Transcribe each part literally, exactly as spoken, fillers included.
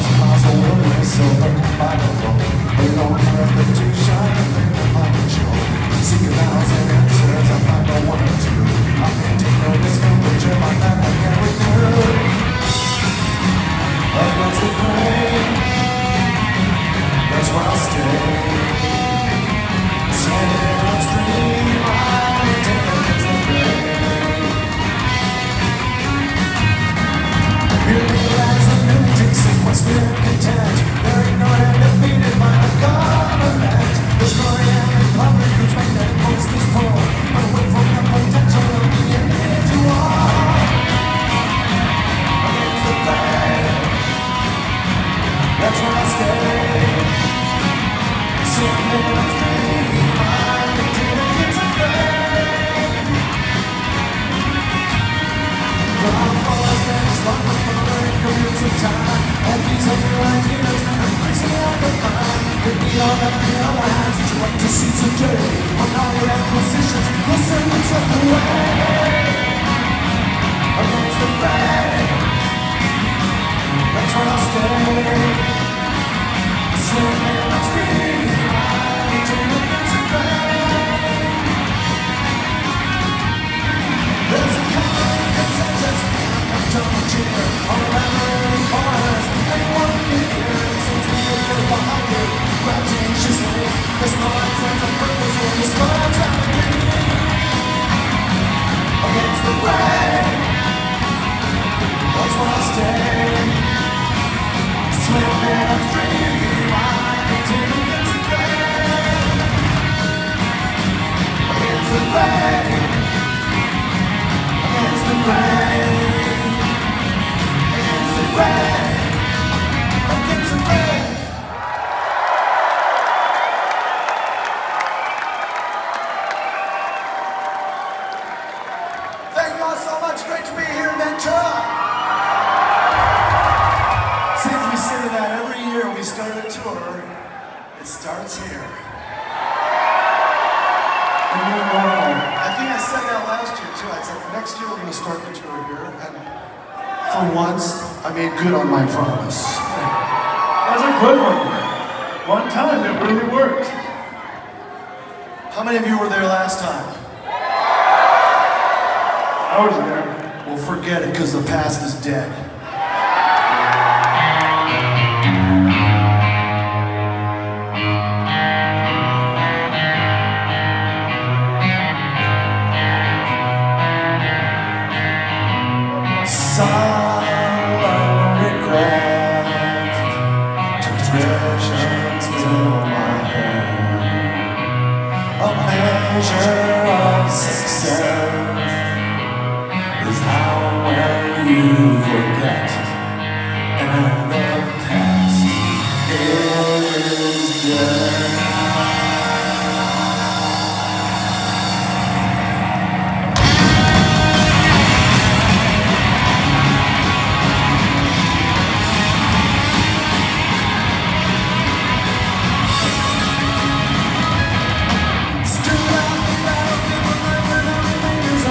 Still out the battle, people never know the leaders.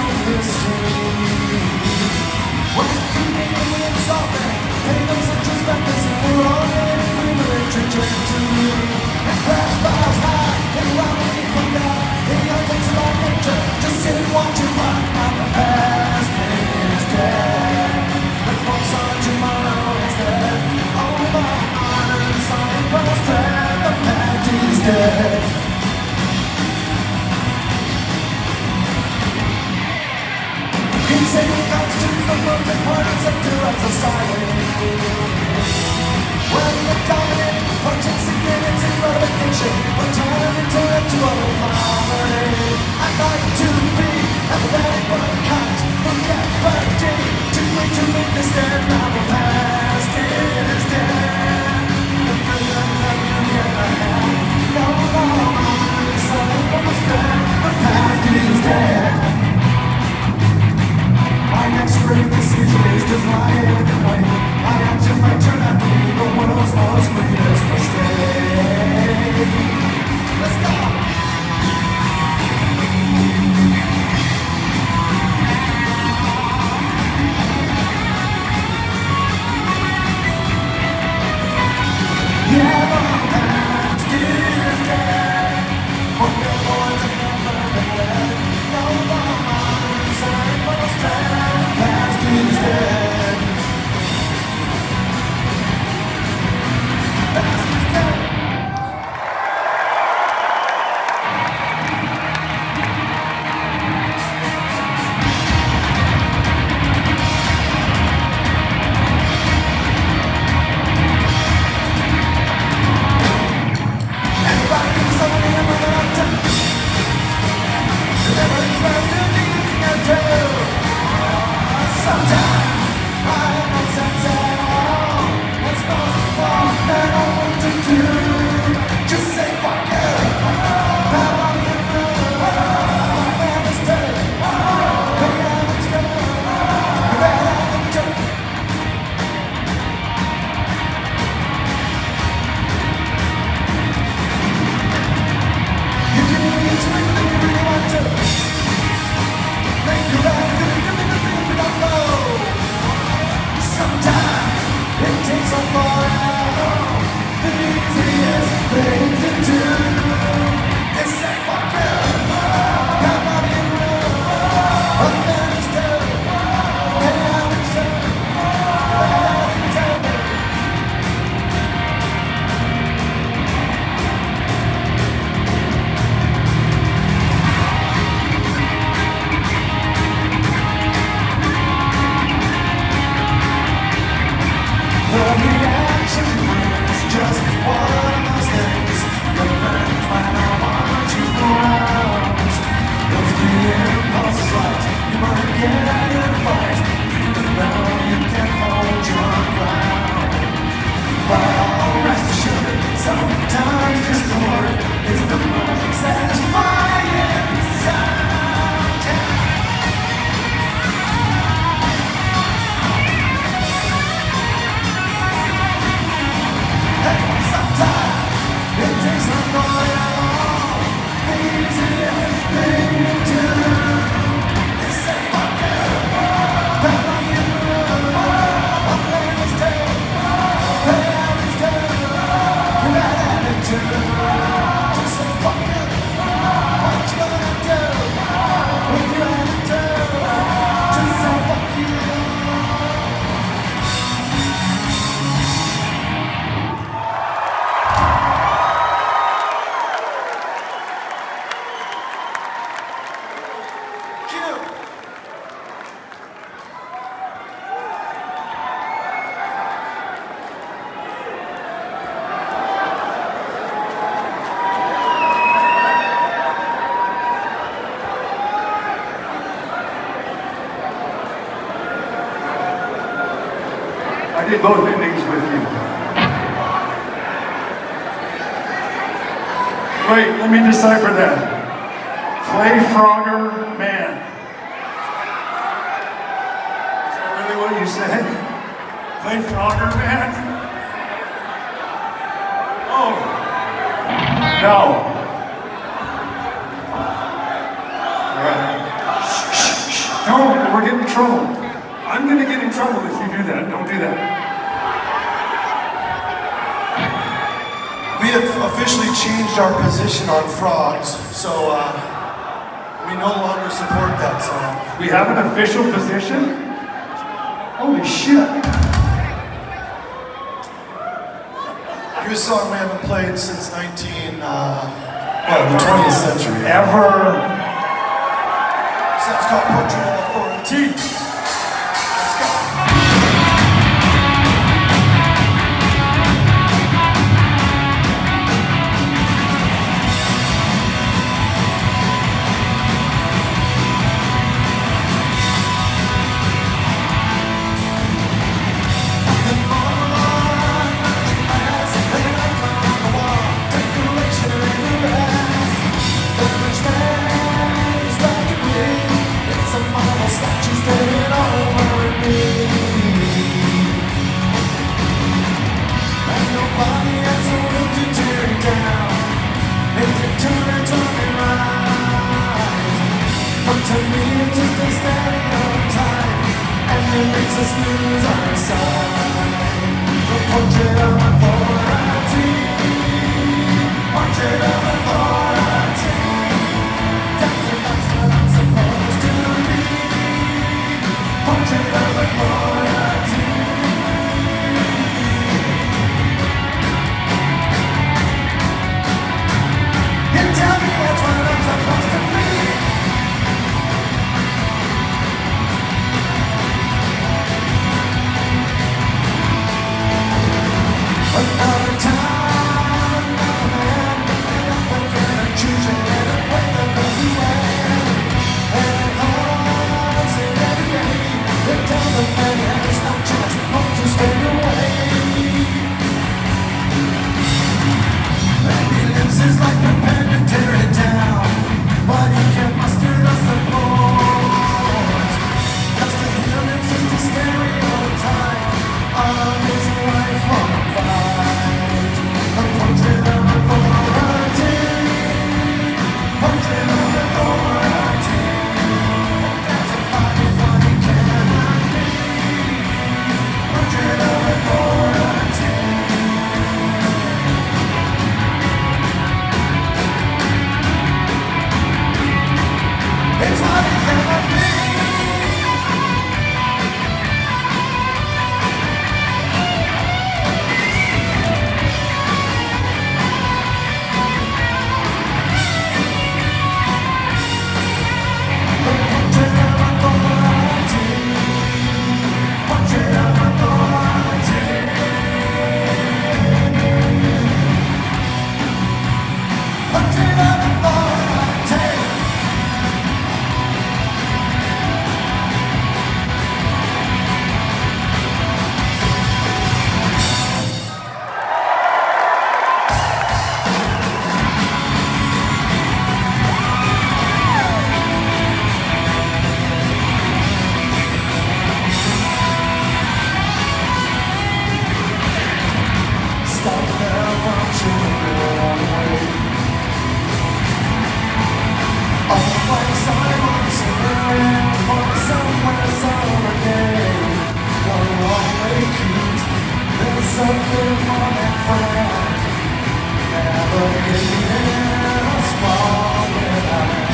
I did both endings with you. Wait, let me decipher that. Clay Frogger Man. Is that really what you said? Clay Frogger Man? Oh. No. All right. Shh, shh, shh. Don't, we're getting in trouble. I'm gonna get in trouble if you do that. Don't do that. We have officially changed our position on frogs, so uh, we no longer support that song. We have an official position? Holy shit. Here's a song we haven't played since nineteen, uh, well, the twentieth century. Ever. So it's called Portrait of Authority. stop now from children away. All the place I want to live for somewhere summer day. You're always cute, there's something more than friends. Never getting us far without.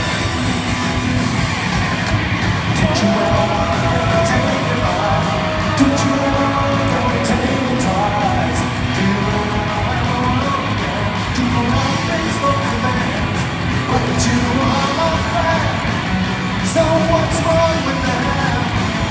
Did you ever wanna take it off? Did you ever wanna take it twice? Do you ever wanna again? Do you want Facebook events? But you are my friend. So what's wrong with them?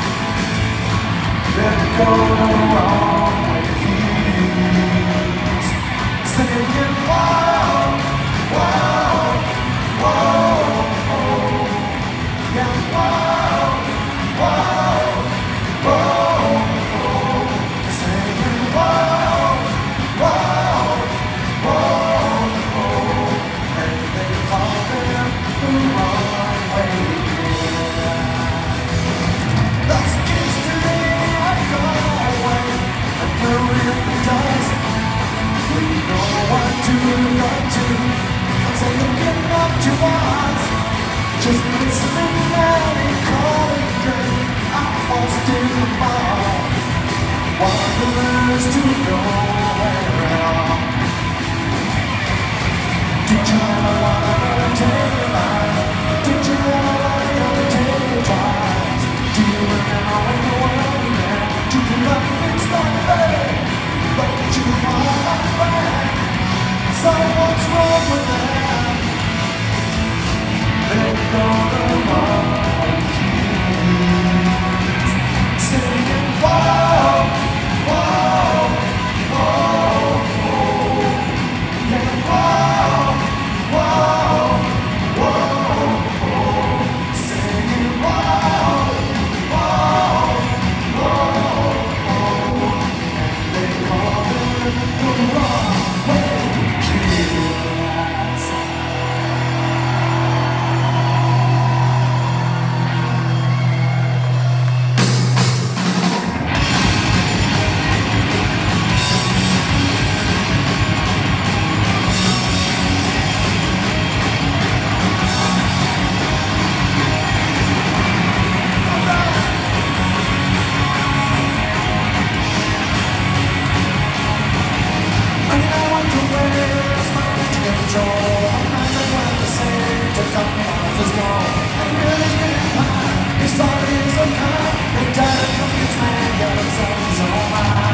Let go the wrong way keeps singing wow, wow, wow, oh. Yeah, wow, wow, wow, oh. Singing wow, wow, wow, oh. And they call them the wrong way kids. Those kids today are gone away, and they're really dust. We know what to look to, so looking up to us. Just listening and calling good. I'm lost in the bar, wanderers to nowhere else. Did you ever wanna take a life? Did you ever wanna take a twice? Do you remember when you were there? Do you love things like that? But you are my friend. So what's wrong with them? Let go the wrong keys. Singing wow, wow, wow, oh. Yeah, wow, wow, wow, oh. Singing wow, wow, wow, oh. And they call it the wrong way kids. I mean, I wonder where's my control. I'm not the one to say to come on this wall. I'm really getting high. His body is so kind. They died from his man, got himself his own mind.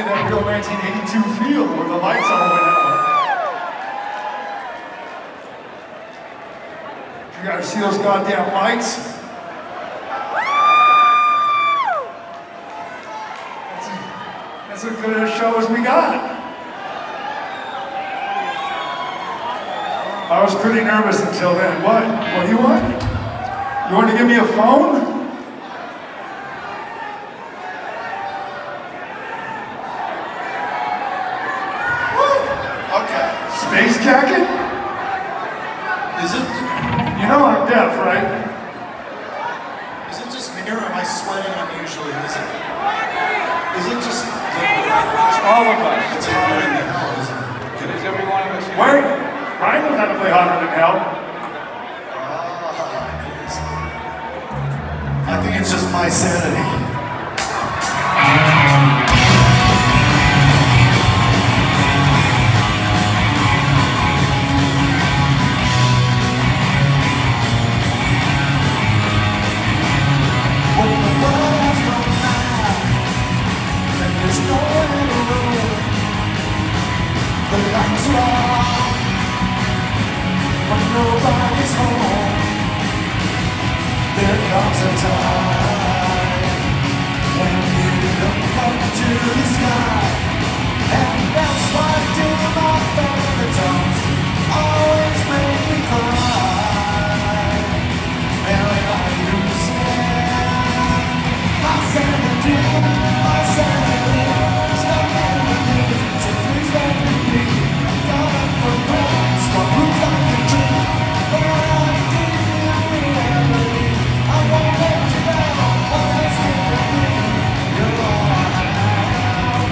that real nineteen eighty-two feel where the lights all went out. You gotta see those goddamn lights. That's, a, that's as good a show as we got. I was pretty nervous until then. What? What do you want? You want to give me a phone? Okay. Space jacket? Is it? You know I'm deaf, right? Is it just me or am I sweating unusually? Is it? Is it just? It's all of us. It's hotter in the hell, isn't it? It is every one of us. Wait, Ryan knows how to play hotter than hell. I think it's just my sanity. When the world has run out and there's nowhere to run, the lights are on, but nobody's home. There comes a time when you look up to the sky, and that's why do my baritons always make me cry. And I lose my sanity, my sanity, there's nothing to lose, so please let me be. I'm going for gold, so who's I can dream, but I give you reality. I won't let you down, but I still believe you're all I have.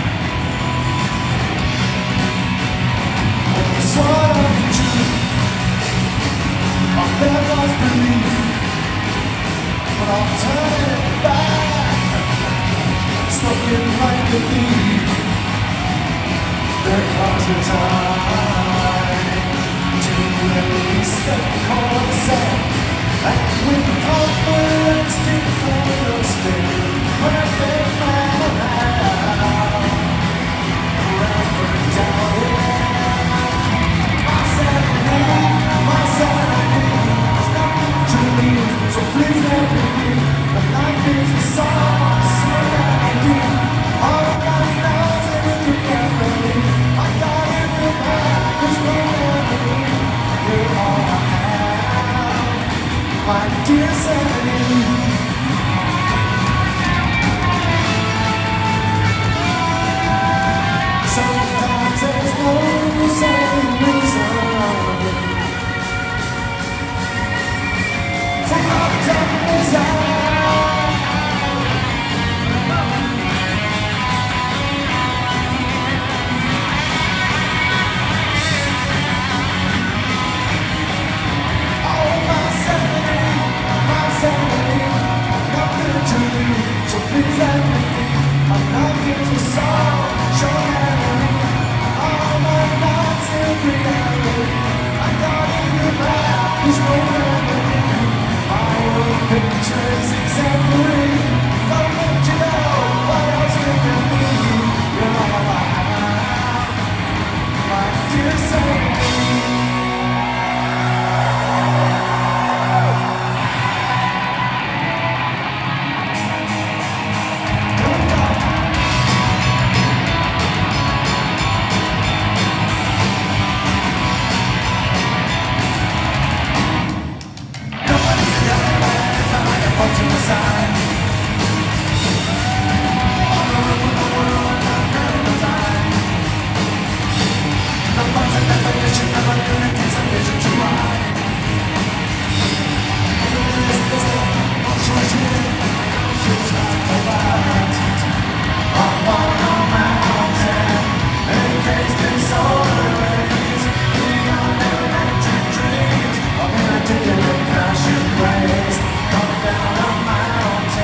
When you swallow the truth, I'll never believe, but I'll turn it back, stuck in like a thief. There comes a time to release the concept, and with confidence declare a state perfect man around, forever doubting. My sanity, my sanity, there's nothing to lose, so please let me be. The life is a song, so that I do. All I got now is everything I believe. I got it in the back, there's no memory. You're all I have, my dear sanity. Sometimes there's no sane reason for my desire. Oh, my sanity, my sanity, nothing to lose, so please let me be. I'm not here to solve, show enemy. All my nights in reality, I got in your back, there's no remedy. My world picture is exemplary. Don't let you know what else can there be. You're all I have, my dear sanity. Coming down a mountain.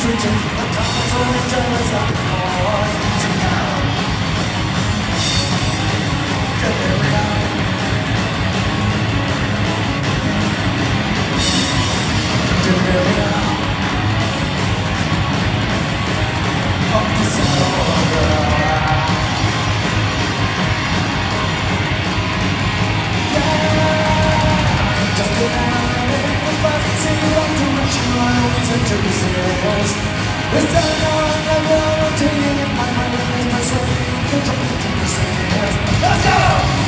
switching. The time is only jealous of the noise. So now, delirium. Delirium. Of disorder. This time on I'm rotating in my mind and my soul controlling to the stairs. Let's go!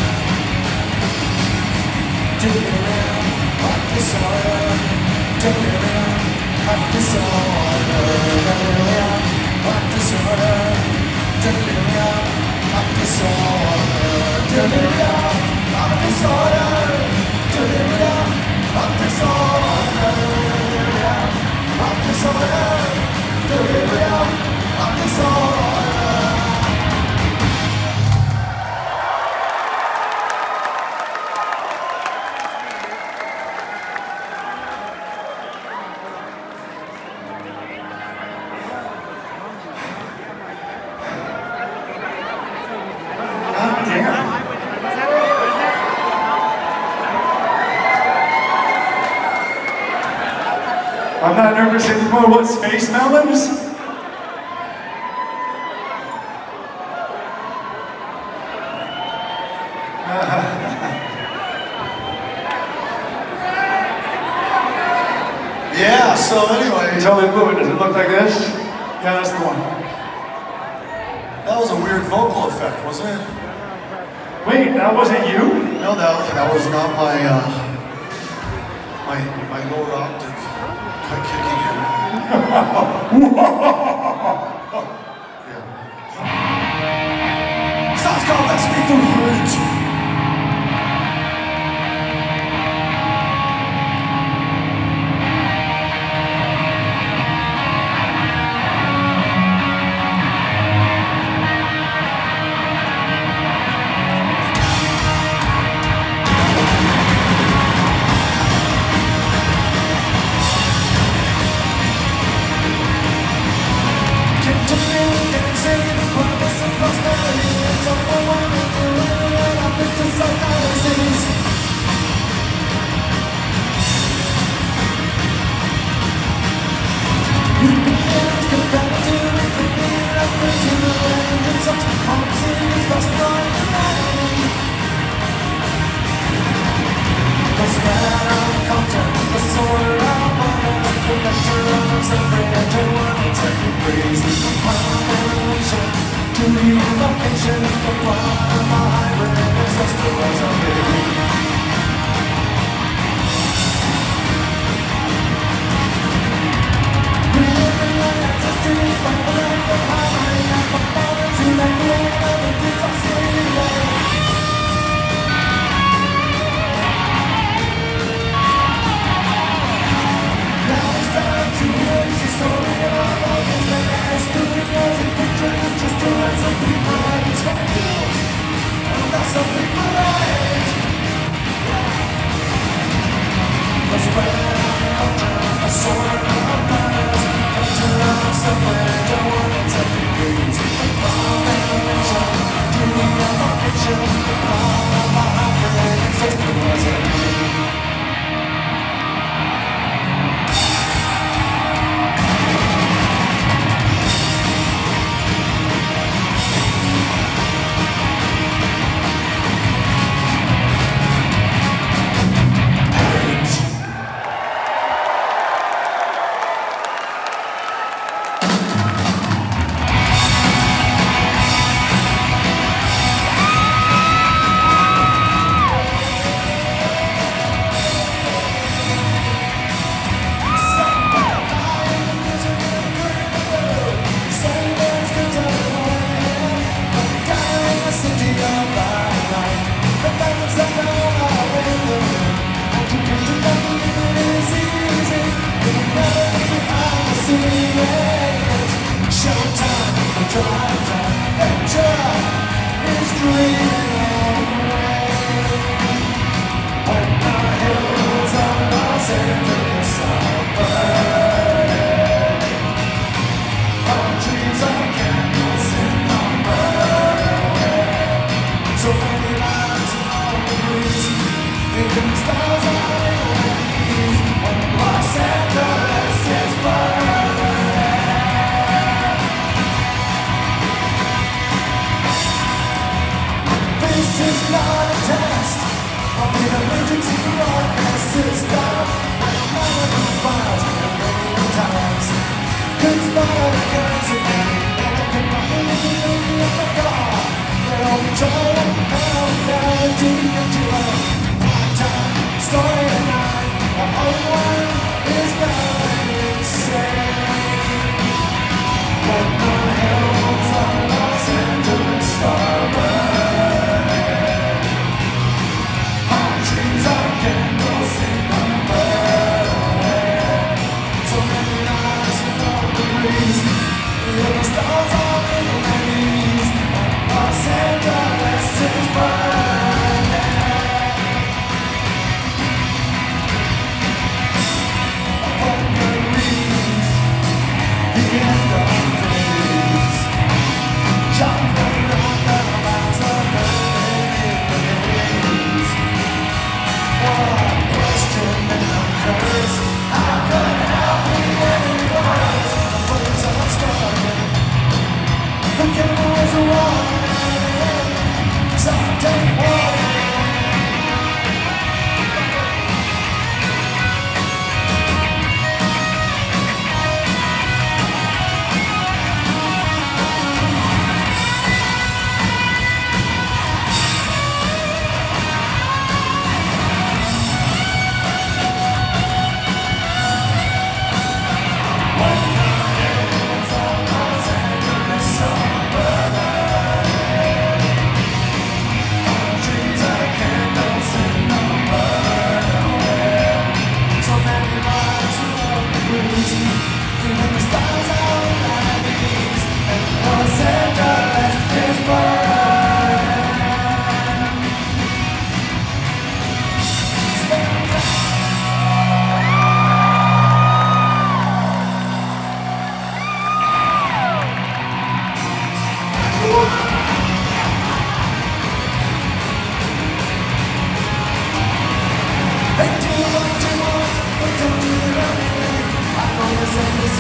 Delirium of disorder. Delirium of disorder. Delirium of disorder. Delirium of disorder. Delirium of disorder. Delirium of disorder. Delirium of disorder. Delirium of disorder. God damn. I'm not nervous anymore. What, Space Melons? Yeah, so anyway. Tell me, Blue, does it look like this? Yeah, that's the one. That was a weird vocal effect, wasn't it? Wait, that wasn't you? No, that, that was not my, uh, my, my lower octave kicking in. Yeah. Sounds called Let's Speak the Words. To me, can say the promise of prosperity. It's all I want to do.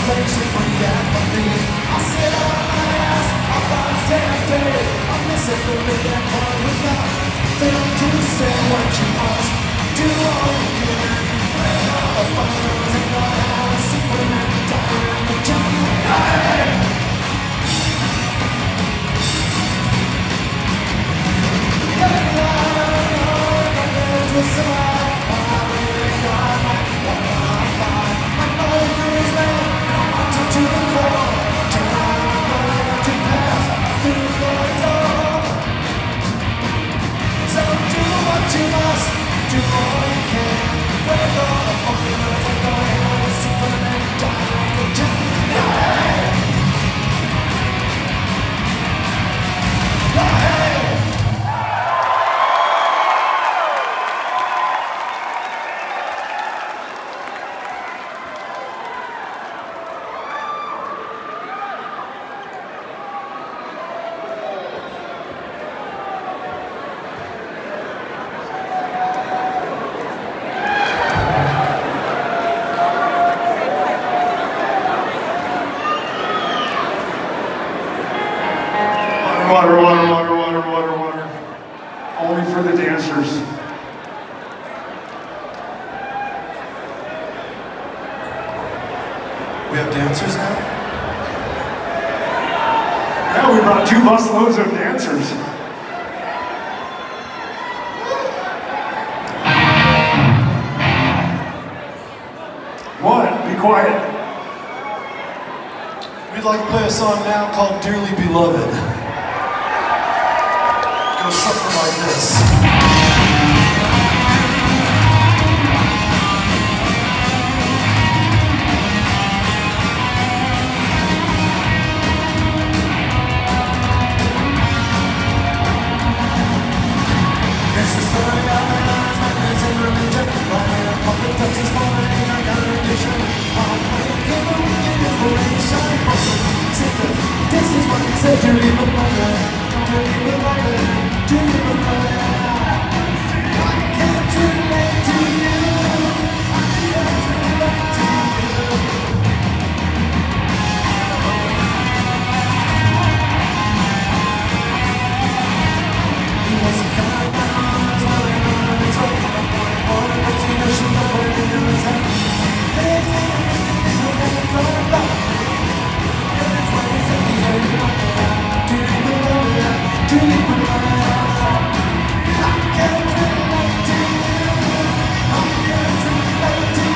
patiently at me. I sit on my ass about a damn day. I'm missing the big and hard without them to say what you must do all you can. Bring all the fires and go out, Superman, Diamond, and Johnny. You must do all you can. Break all the formulas and go ahead with Superman, die like a giant. Water, water, water, water, water, water. Only for the dancers. We have dancers now? Yeah, we brought two busloads of dancers. What? Be quiet. We'd like to play a song now called Dearly Beloved. Goes something like this. This is what he said, Dearly Beloved, Dearly Beloved, Dearly Beloved. I can't relate to you, I can't relate to you. He was a kind man, he was running on his way. All the things you know she never really knew his head. Everything will never come back. That's why he said he's Dearly Beloved, Dearly Beloved, Dearly Beloved. I can't relate to you, I can't relate to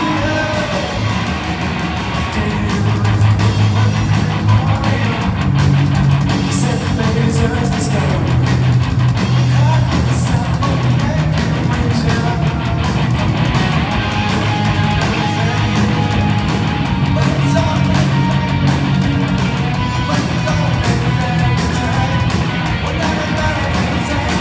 you. He said the lasers discovered the sound of making but it's all but it's all every time. Whatever matter can say.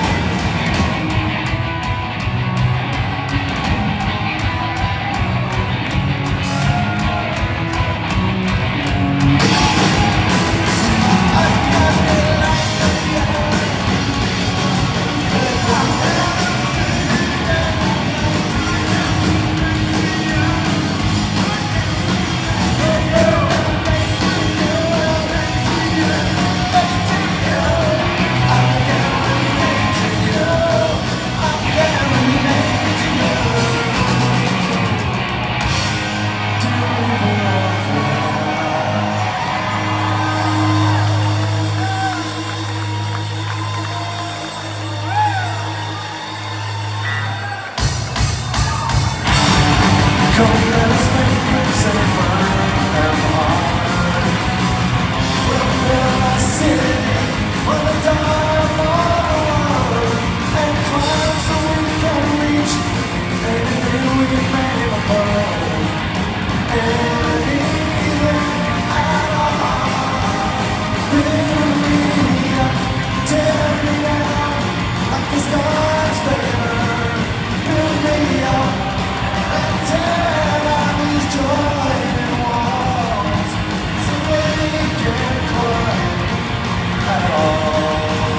Come let us make roots and burn them hard. Where will I sit on the dark wall and climb so we can reach anything we can name above? Anything at all. Build me up, tear me down like the stars burn. Build me up and tear down these joining walls so we can climb at all.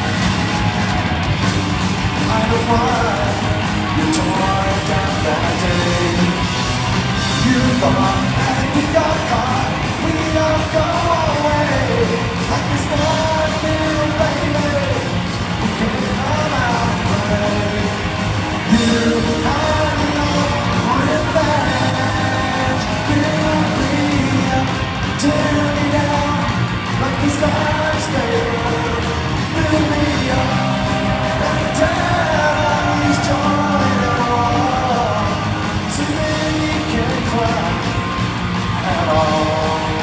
I don't want you tore down that day. You thought at the are gone, we don't go away. Like this one little baby, we can't come out and play. You have your revenge. Build me up, tear me down, like the stars fade. Build me up, and tell these joy and all, so they can cry at all.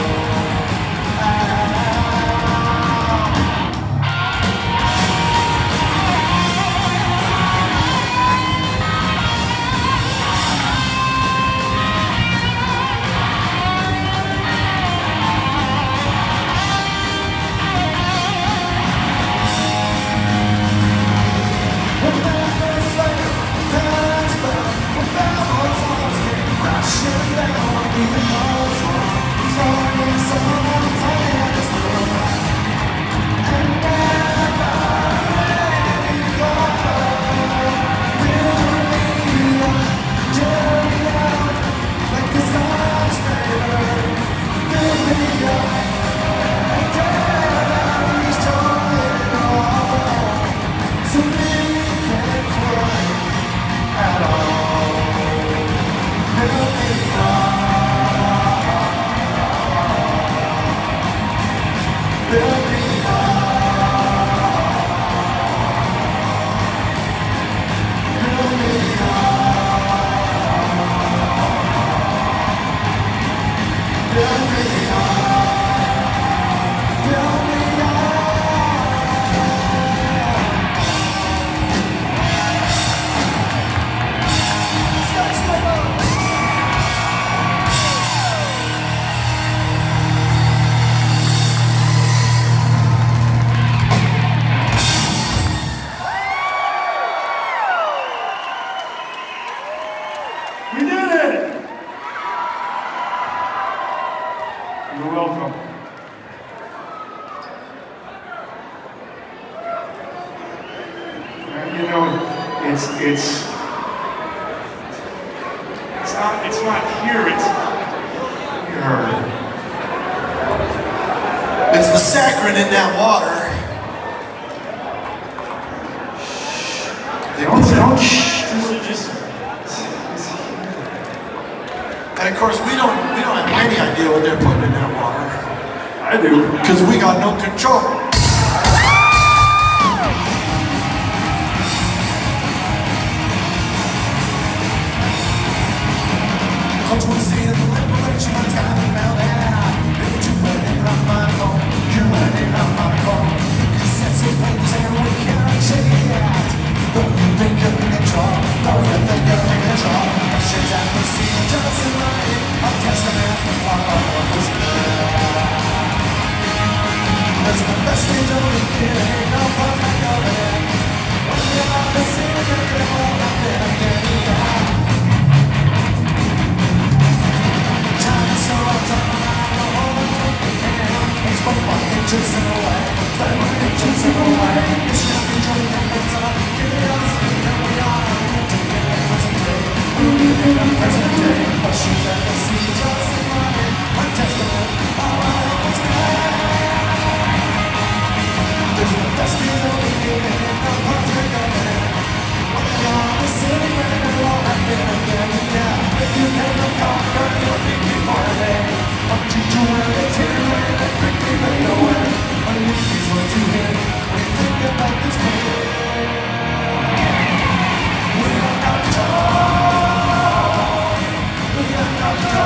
We did it! You're welcome. And, you know, it's it's it's not it's not here. It's here. It's the saccharin in that water. They Don't put it- don't shh. This is just. And of course, we don't we don't have any idea what they're putting in that water, I do. because we got no control. Come to see the liberation of time and now that you went in on my phone, you went in on my phone. Cassettes and pages and we cannot shake it. Don't you think you're in control? Don't you think you're in control? Shit that we see just in light, a testament of what was good. There's the best thing to be kidding, no perfect of it. When you're on the scene, you're getting all up there again, yeah. Time is so time, I hold on to the can. It's but one inches in a way, but one inches in a way. It's not enjoying the hands up, give it us, and we are to get the present day. We in the present day, but she's at the sea, just in line, a testament of what was good. There's the best thing that we get, no perfect of it. When you're on the city, when it won't happen again, yeah. If you never conquer, you'll be before a day. What you do when it's here, when it quickly fade away. A leaf is what you hear when you think about this pain. We are not control. We are not control.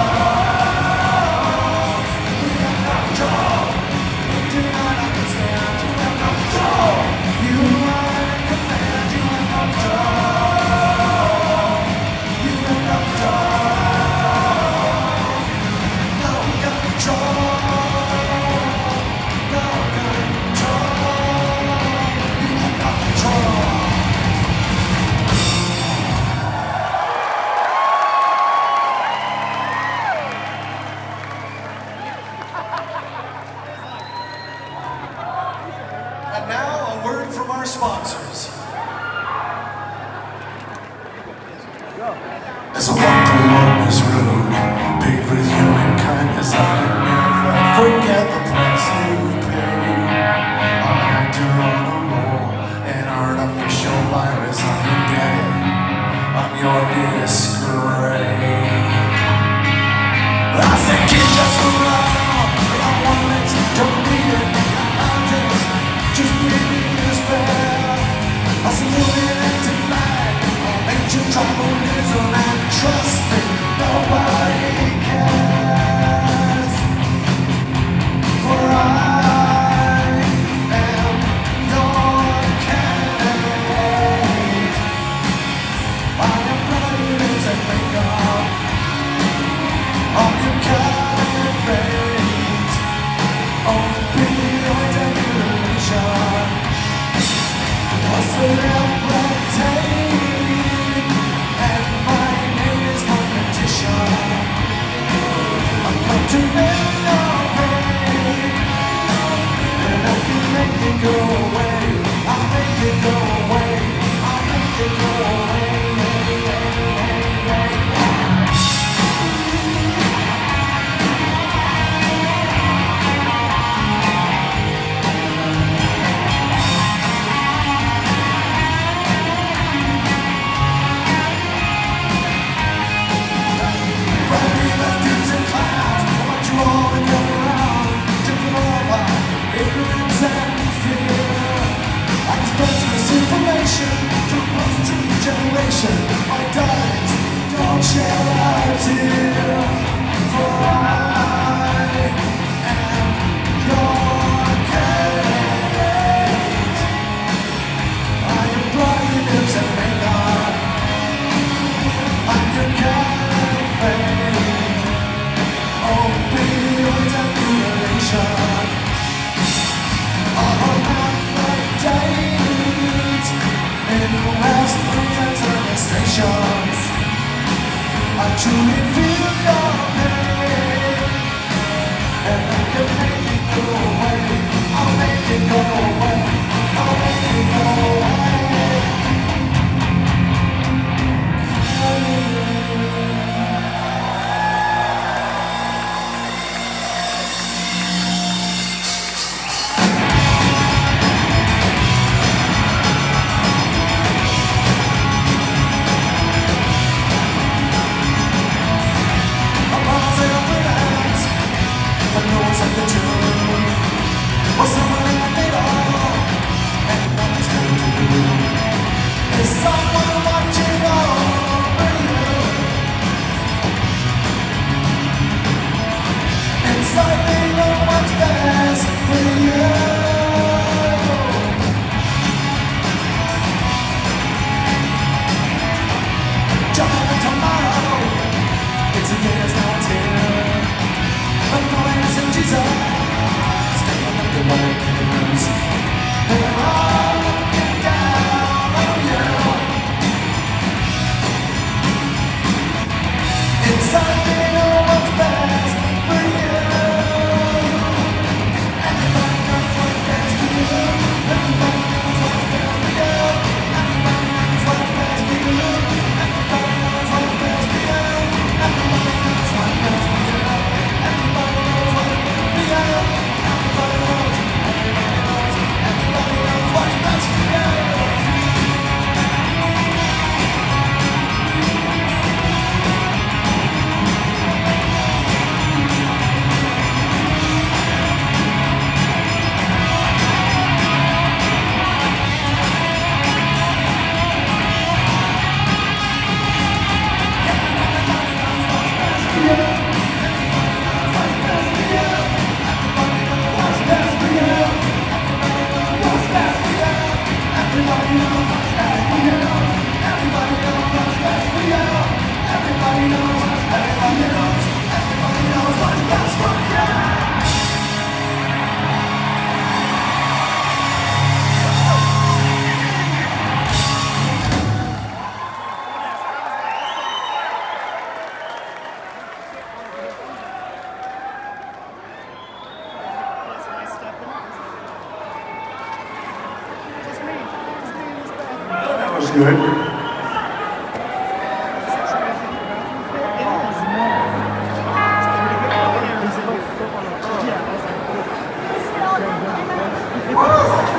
Good.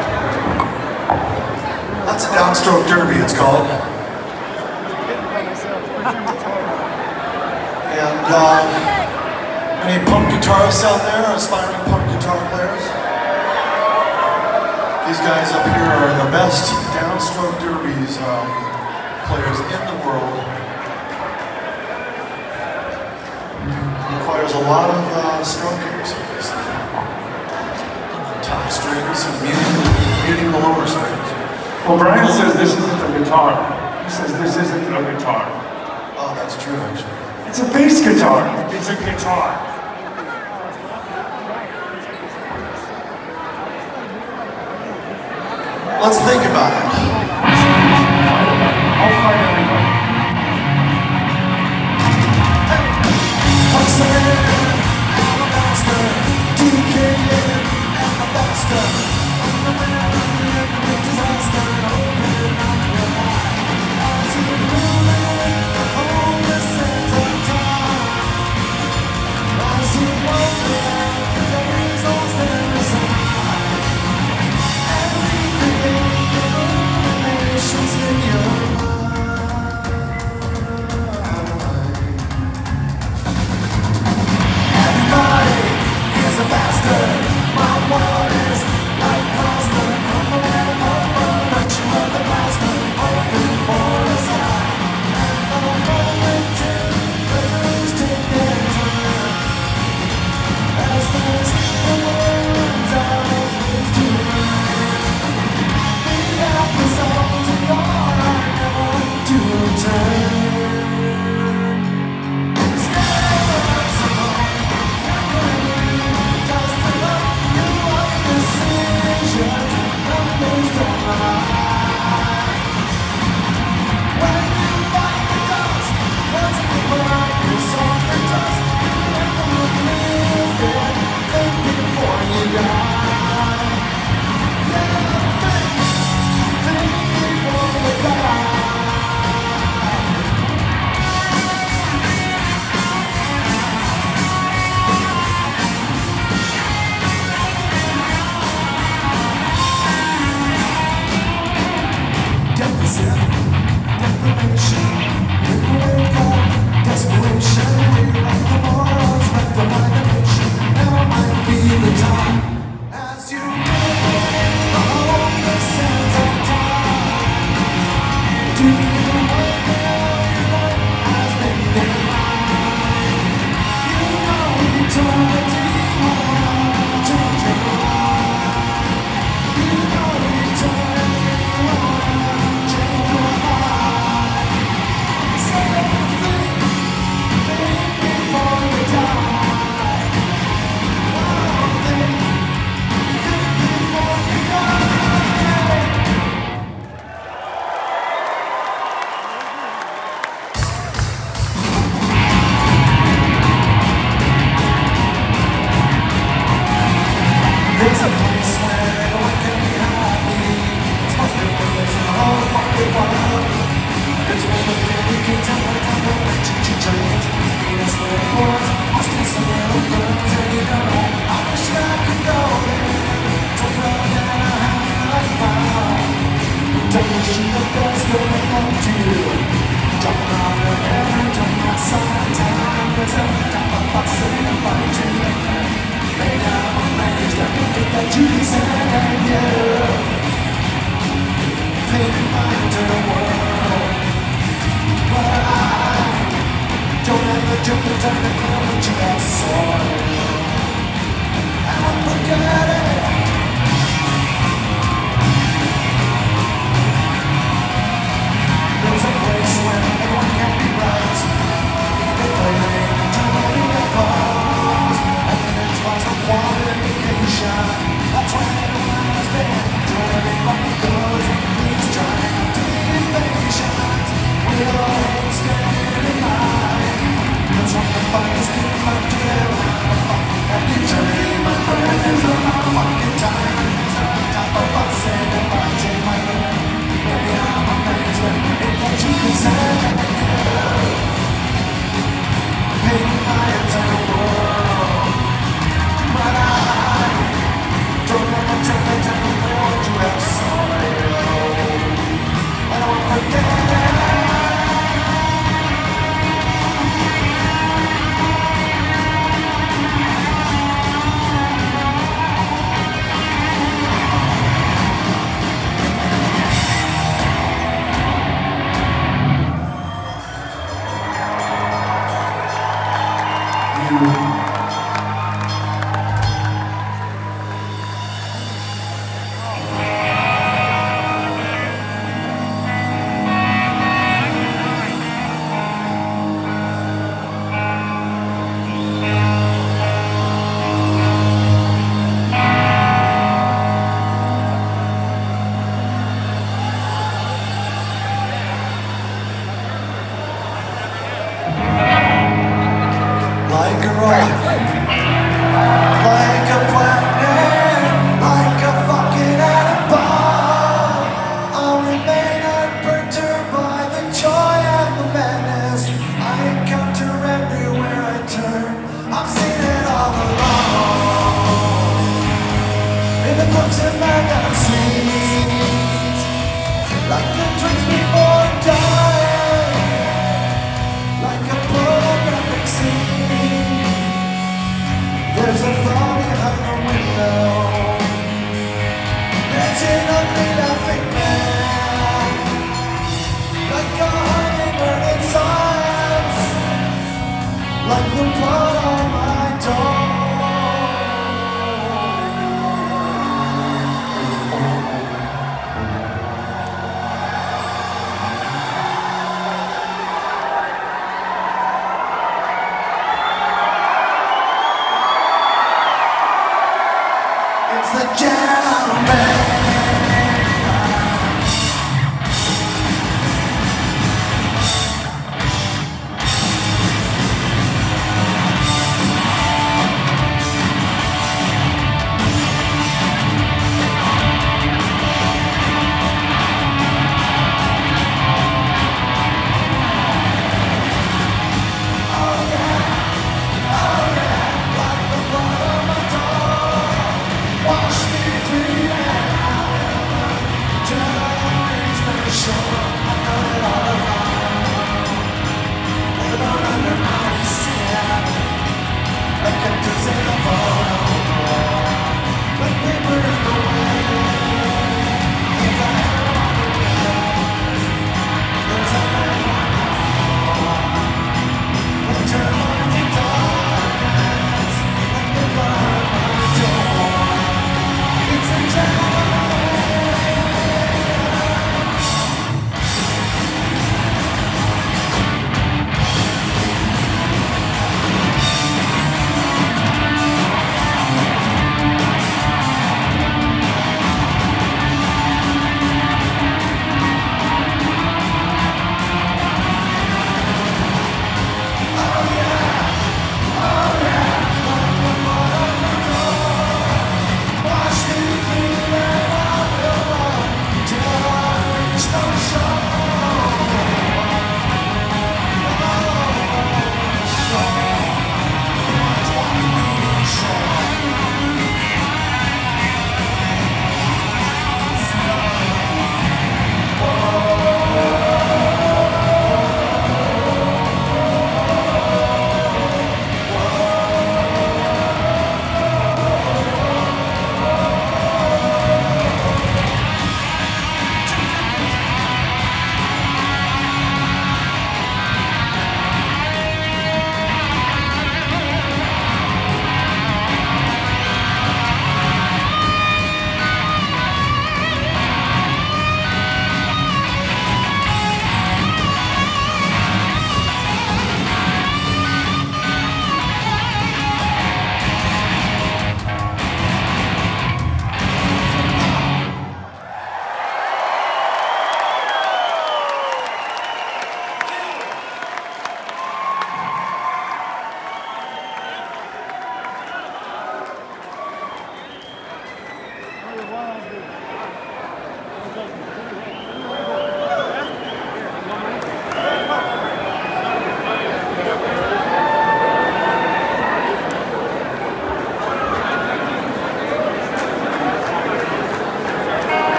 That's a downstroke derby, it's called. Uh, any punk guitarists out there, aspiring punk guitar players? These guys up here are the best downstroke derbies um, players in the world. Requires a lot of uh, stroking, seriously. Top strings and muting, muting the lower strings. Well, Brian says this isn't a guitar. He says this isn't a guitar. Oh, that's true, actually. It's a bass guitar. It's a guitar. Let's think about it. I'll fight everybody.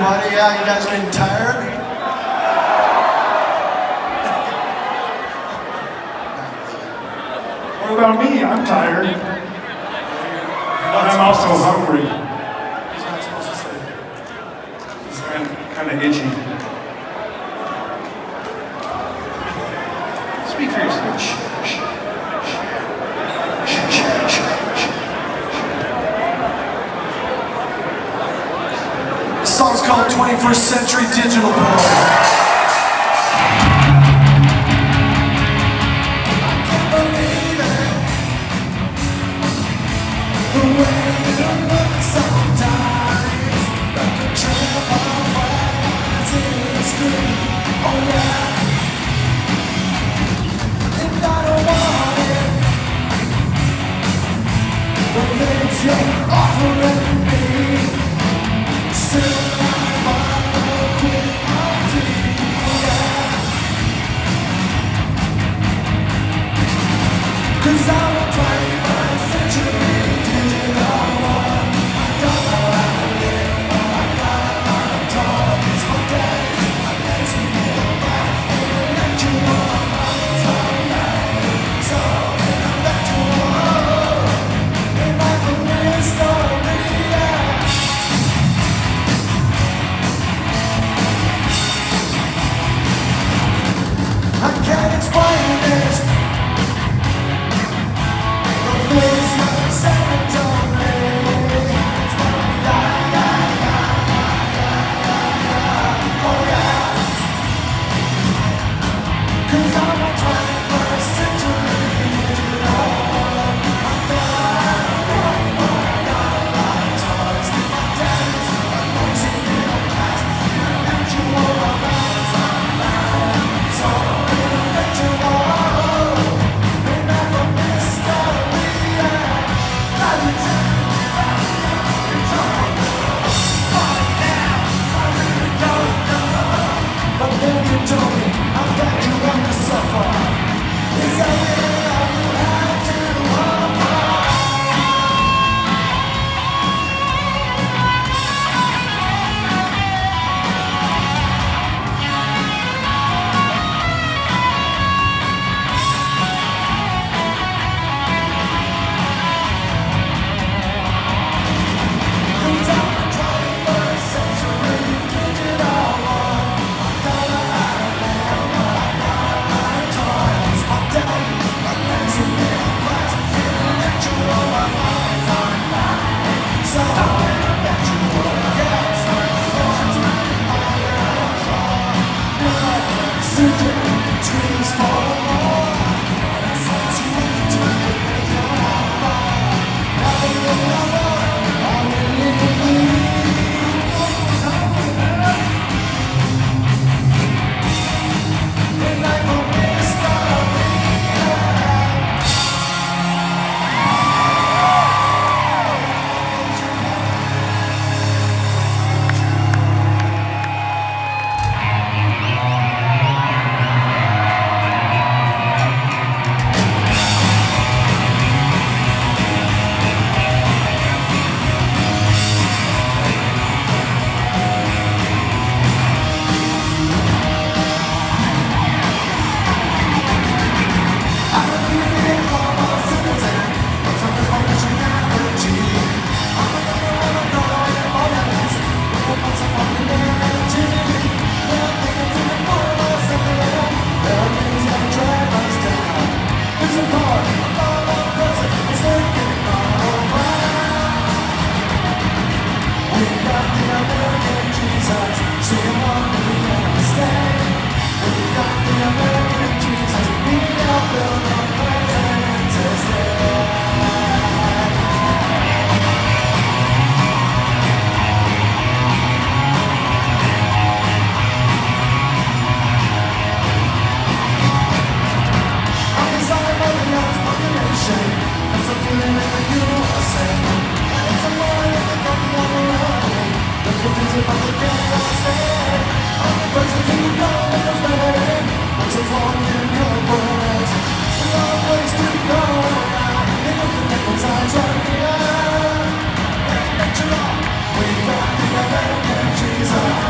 everybody. Yeah, you guys getting tired? What about me? I'm tired. But I'm also hungry. He's not supposed to say that. It's kind, kind of itchy. Speak for yourself. The song's called twenty-first Century Digital Porn. Cause I'm a twenty-first century digital one. I don't know how to live, but I got a lot of toys. My days, my days we get back. Intellectual, I'm so mad, so intellectual. In my career story, yeah. I can't explain it. Jesus.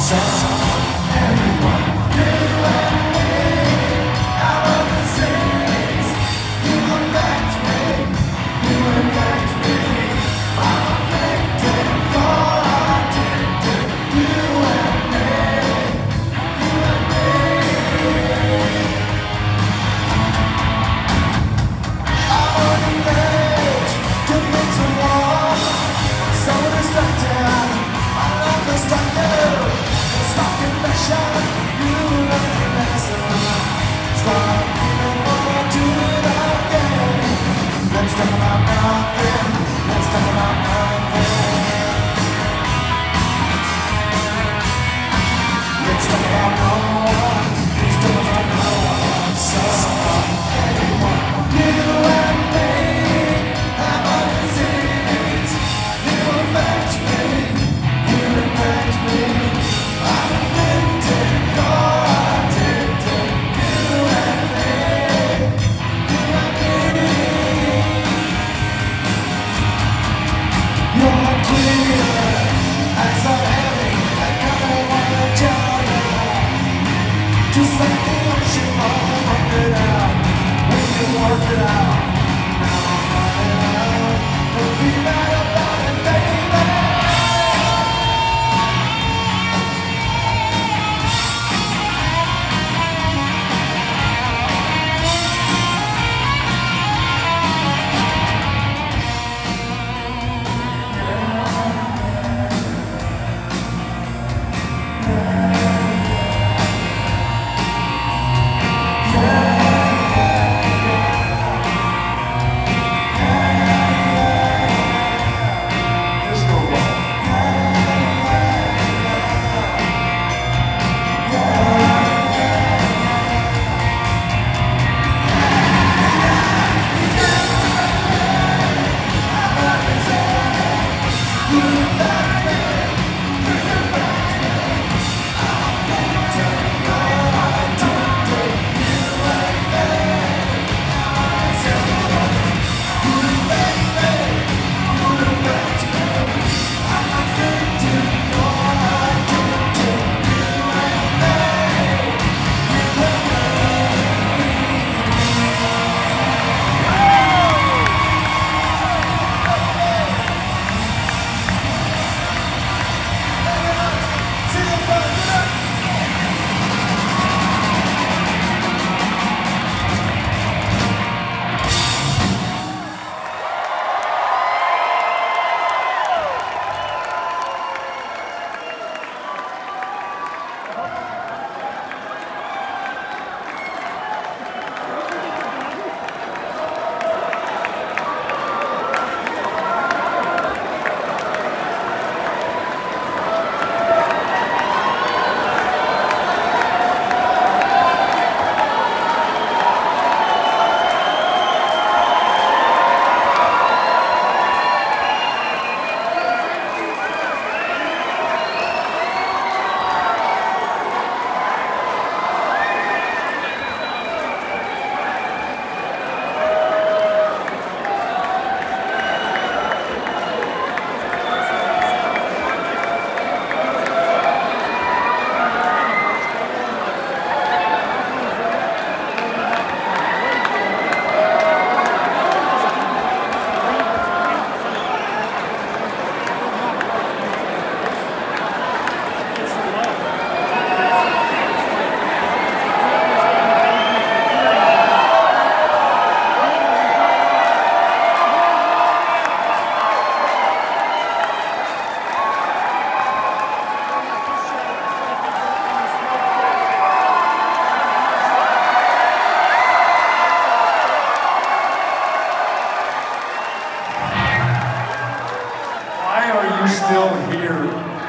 still here.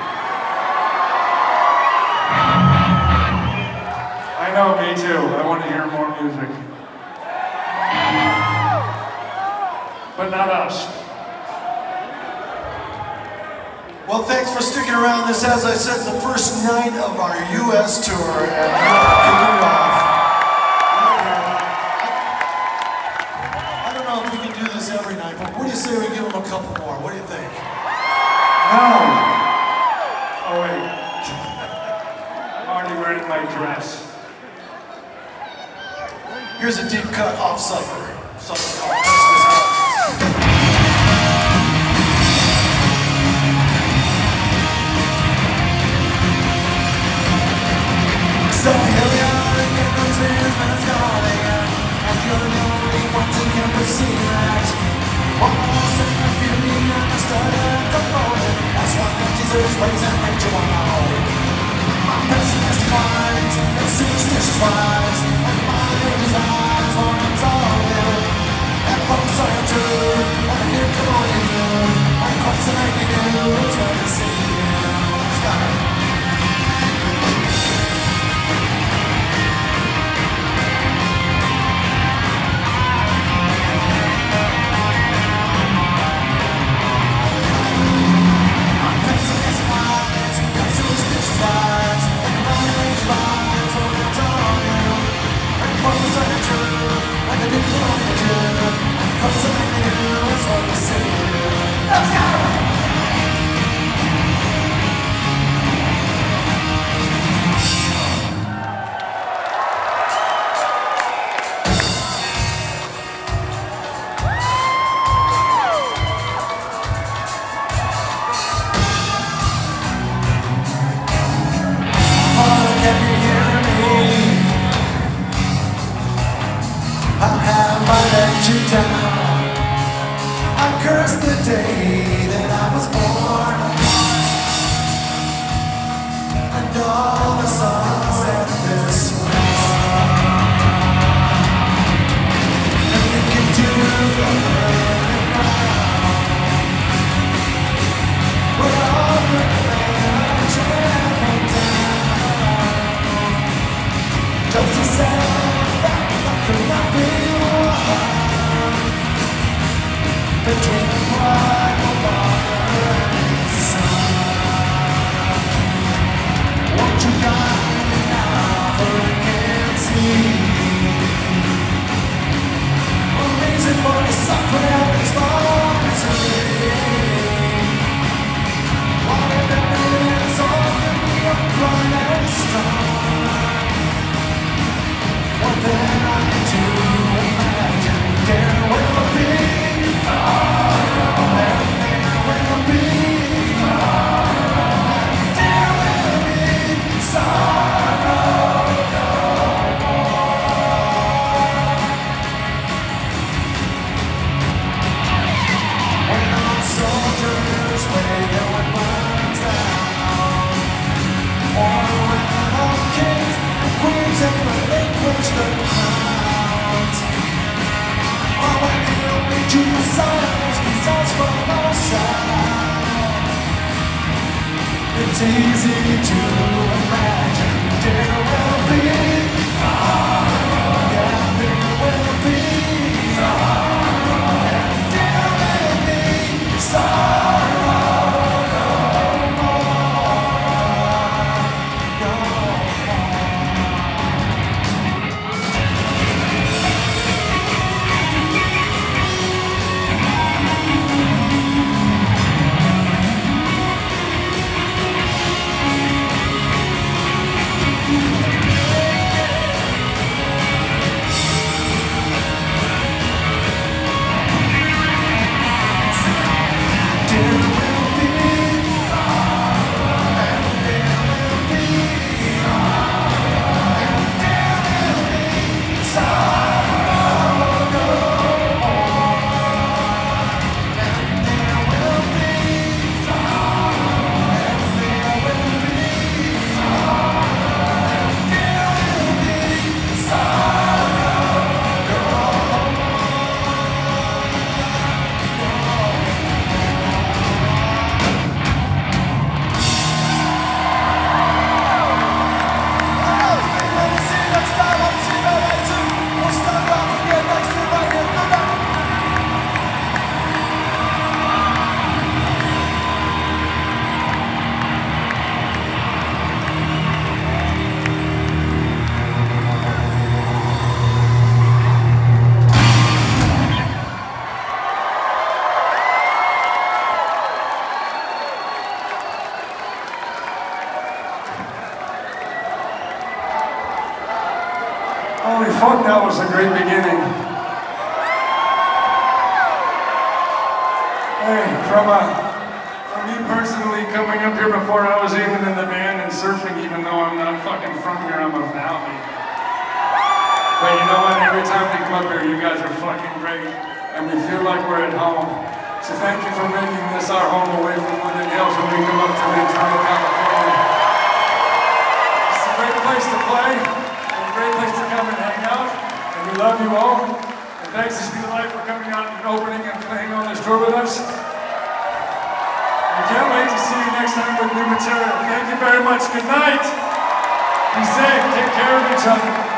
I know, me too. I want to hear more music. But not us. Well, thanks for sticking around. This, as I said, is the first night of our U S tour, and we're kicking it off. I don't know if we can do this every night, but what do you say we give them a couple more? What do you think? No. Oh, wait. my dress. Here's a deep cut off Suffer. Suffer called Christmas Albums. So here we are again, those years when it's gone again, and you're the only one who can perceive that. All of a sudden I feel me understood at the moment. That's why Jesus plays and makes you wanna hold. My pessimistic minds, and superstitious lies, and my age's eyes, when it's all new. And folks are true, and the new come on in you, and Christ and I new, it's when I see you. Let's go. Let's go! I curse the day that I was born, and all the songs that this world, and we can do the burning now. We're all gonna travel down, just to say that I could not be one. Between the pride of water and the sun, won't you guide me now, for I can't see a reason for the suffering is more misery. While the minutes all can be upright and strong, what then I do imagine there will be. It's easy to imagine there will be, yeah, there will be, and there will be sorrow no more, no fuck, that was a great beginning. Hey, from, uh, from me personally coming up here before I was even in the band and surfing, even though I'm not fucking from here, I'm a valley. But you know what, every time we come up here, you guys are fucking great, and we feel like we're at home. So thank you for making this our home away from Woodland Hills when we come up to Ventura, California. It's a great place to play, and a great place to come and hang out, and we love you all. And thanks to Speed of Life for coming out and opening and playing on this tour with us. We can't wait to see you next time with new material. Thank you very much. Good night. Be safe. Take care of each other.